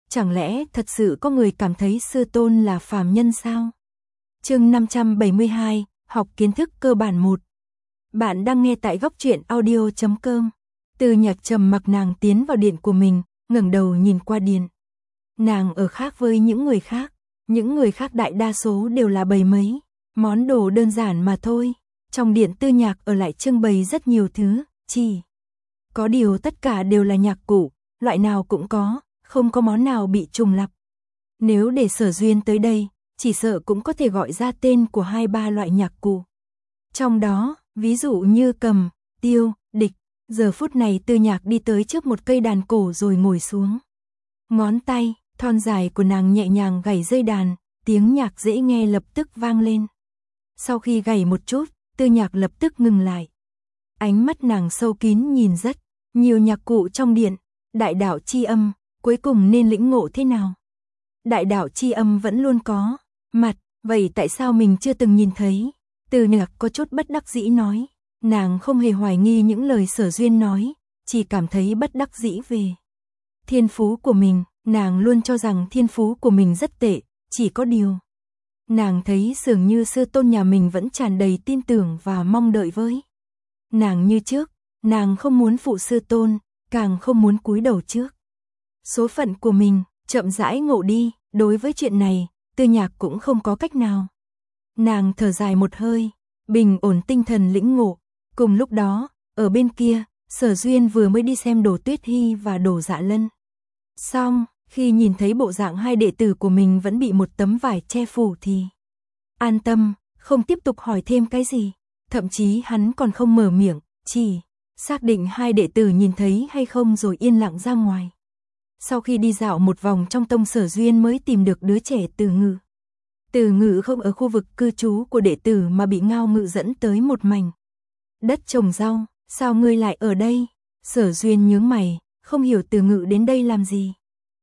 Chẳng lẽ thật sự có người cảm thấy sư tôn là phàm nhân sao? Chương 572, học kiến thức cơ bản 1. Bạn đang nghe tại góc truyện audio.com. Từ Nhạc trầm mặc nàng tiến vào điện của mình, ngẩng đầu nhìn qua điện. Nàng ở khác với những người khác đại đa số đều là bày mấy món đồ đơn giản mà thôi. Trong điện Tư Nhạc ở lại trưng bày rất nhiều thứ, chỉ có điều tất cả đều là nhạc cụ, loại nào cũng có, không có món nào bị trùng lặp. Nếu để Sở Duyên tới đây, chỉ sợ cũng có thể gọi ra tên của 2-3 loại nhạc cụ. Trong đó, ví dụ như cầm, tiêu, địch. Giờ phút này Tư Nhạc đi tới trước một cây đàn cổ rồi ngồi xuống. Ngón tay thon dài của nàng nhẹ nhàng gảy dây đàn, tiếng nhạc dễ nghe lập tức vang lên. Sau khi gảy một chút, Tư Nhạc lập tức ngừng lại. Ánh mắt nàng sâu kín nhìn rất nhiều nhạc cụ trong điện. Đại đạo chi âm, cuối cùng nên lĩnh ngộ thế nào? Đại đạo chi âm vẫn luôn có mặt, vậy tại sao mình chưa từng nhìn thấy? Tư Nhạc có chút bất đắc dĩ nói. Nàng không hề hoài nghi những lời Sở Duyên nói, chỉ cảm thấy bất đắc dĩ về thiên phú của mình. Nàng luôn cho rằng thiên phú của mình rất tệ, chỉ có điều nàng thấy dường như sư tôn nhà mình vẫn tràn đầy tin tưởng và mong đợi với nàng như trước. Nàng không muốn phụ sư tôn, càng không muốn cúi đầu trước số phận của mình, chậm rãi ngộ đi. Đối với chuyện này, Tư Nhạc cũng không có cách nào. Nàng thở dài một hơi, bình ổn tinh thần lĩnh ngộ. Cùng lúc đó, ở bên kia, Sở Duyên vừa mới đi xem Đồ Tuyết Hy và Đồ Dạ Lân. Xong, khi nhìn thấy bộ dạng hai đệ tử của mình vẫn bị một tấm vải che phủ thì an tâm, không tiếp tục hỏi thêm cái gì. Thậm chí hắn còn không mở miệng, chỉ xác định hai đệ tử nhìn thấy hay không rồi yên lặng ra ngoài. Sau khi đi dạo một vòng trong tông, Sở Duyên mới tìm được đứa trẻ Từ Ngự. Từ Ngự không ở khu vực cư trú của đệ tử mà bị Ngao Ngự dẫn tới một mảnh đất trồng rau. Sao ngươi lại ở đây? Sở Duyên nhướng mày, không hiểu Từ Ngự đến đây làm gì.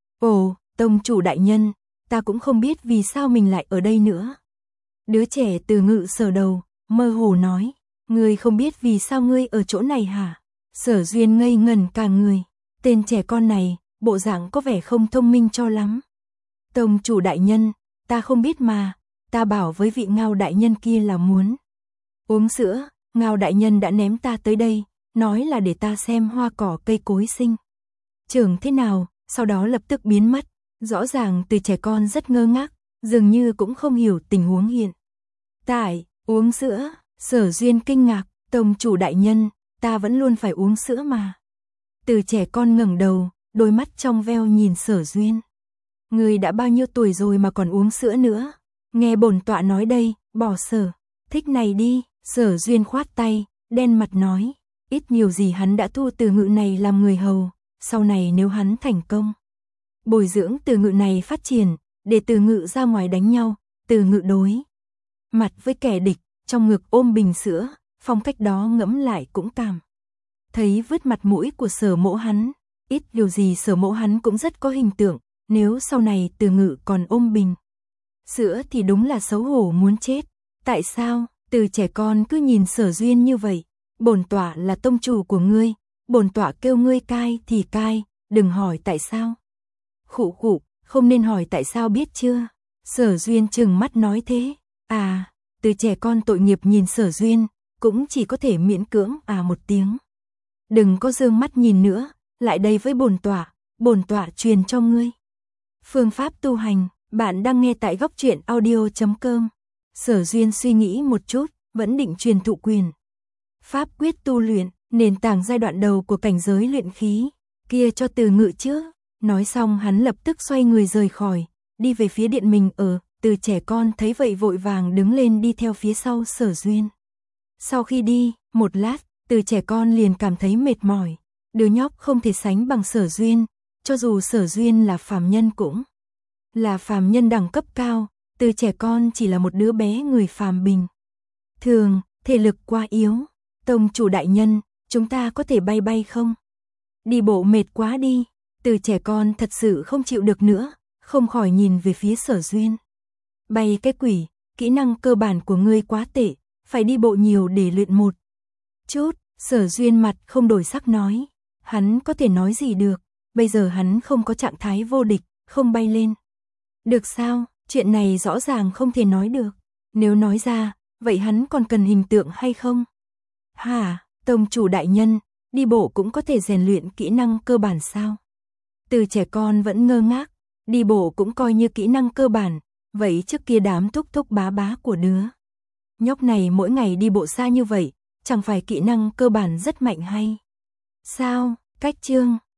Ồ, tông chủ đại nhân, ta cũng không biết vì sao mình lại ở đây nữa. Đứa trẻ Từ Ngự sờ đầu, mơ hồ nói. Ngươi không biết vì sao ngươi ở chỗ này hả? Sở Duyên ngây ngẩn cả người. Tên trẻ con này, bộ dạng có vẻ không thông minh cho lắm. Tông chủ đại nhân, ta không biết mà, ta bảo với vị Ngao đại nhân kia là muốn uống sữa. Ngao đại nhân đã ném ta tới đây, nói là để ta xem hoa cỏ cây cối sinh trưởng thế nào, sau đó lập tức biến mất. Rõ ràng từ trẻ con rất ngơ ngác, dường như cũng không hiểu tình huống hiện tại. Uống sữa? Sở Duyên kinh ngạc. Tông chủ đại nhân, ta vẫn luôn phải uống sữa mà. Từ trẻ con ngẩng đầu, đôi mắt trong veo nhìn Sở Duyên. Người đã bao nhiêu tuổi rồi mà còn uống sữa nữa? Nghe bổn tọa nói đây, bỏ sở thích này đi. Sở Duyên khoát tay, đen mặt nói. Ít nhiều gì hắn đã thu Từ Ngự này làm người hầu. Sau này nếu hắn thành công bồi dưỡng Từ Ngự này phát triển, để Từ Ngự ra ngoài đánh nhau, Từ Ngự đối mặt với kẻ địch, trong ngực ôm bình sữa, phong cách đó ngẫm lại cũng cảm thấy vứt mặt mũi của Sở mỗ hắn. Ít điều gì Sở mỗ hắn cũng rất có hình tượng, nếu sau này Từ Ngự còn ôm bình sữa thì đúng là xấu hổ muốn chết. Tại sao? Từ trẻ con cứ nhìn Sở Duyên như vậy. Bổn tọa là tông chủ của ngươi, bổn tọa kêu ngươi cai thì cai, đừng hỏi tại sao. Khụ khụ, không nên hỏi tại sao biết chưa? Sở Duyên trừng mắt nói thế. À, từ trẻ con tội nghiệp nhìn Sở Duyên, cũng chỉ có thể miễn cưỡng một tiếng. Đừng có dương mắt nhìn nữa, lại đây với bổn tọa truyền cho ngươi phương pháp tu hành. Bạn đang nghe tại góc truyện audio.com. Sở Duyên suy nghĩ một chút, vẫn định truyền thụ quyền pháp quyết tu luyện, nền tảng giai đoạn đầu của cảnh giới luyện khí kia cho Từ Ngự trước. Nói xong hắn lập tức xoay người rời khỏi, đi về phía điện mình ở. Từ trẻ con thấy vậy vội vàng đứng lên đi theo phía sau Sở Duyên. Sau khi đi một lát, từ trẻ con liền cảm thấy mệt mỏi. Đứa nhóc không thể sánh bằng Sở Duyên, cho dù Sở Duyên là phàm nhân cũng là phàm nhân đẳng cấp cao. Từ trẻ con chỉ là một đứa bé người phàm bình thường, thể lực quá yếu. Tông chủ đại nhân, chúng ta có thể bay bay không? Đi bộ mệt quá đi. Từ trẻ con thật sự không chịu được nữa, không khỏi nhìn về phía Sở Duyên. Bay cái quỷ, kỹ năng cơ bản của ngươi quá tệ, phải đi bộ nhiều để luyện một chút. Sở Duyên mặt không đổi sắc nói. Hắn có thể nói gì được, bây giờ hắn không có trạng thái vô địch, không bay lên. Được sao, chuyện này rõ ràng không thể nói được. Nếu nói ra, vậy hắn còn cần hình tượng hay không? Hả, tông chủ đại nhân, đi bộ cũng có thể rèn luyện kỹ năng cơ bản sao? Từ trẻ con vẫn ngơ ngác, đi bộ cũng coi như kỹ năng cơ bản, vậy trước kia đám thúc thúc bá bá của đứa nhóc này mỗi ngày đi bộ xa như vậy, chẳng phải kỹ năng cơ bản rất mạnh hay? Sao, cách chương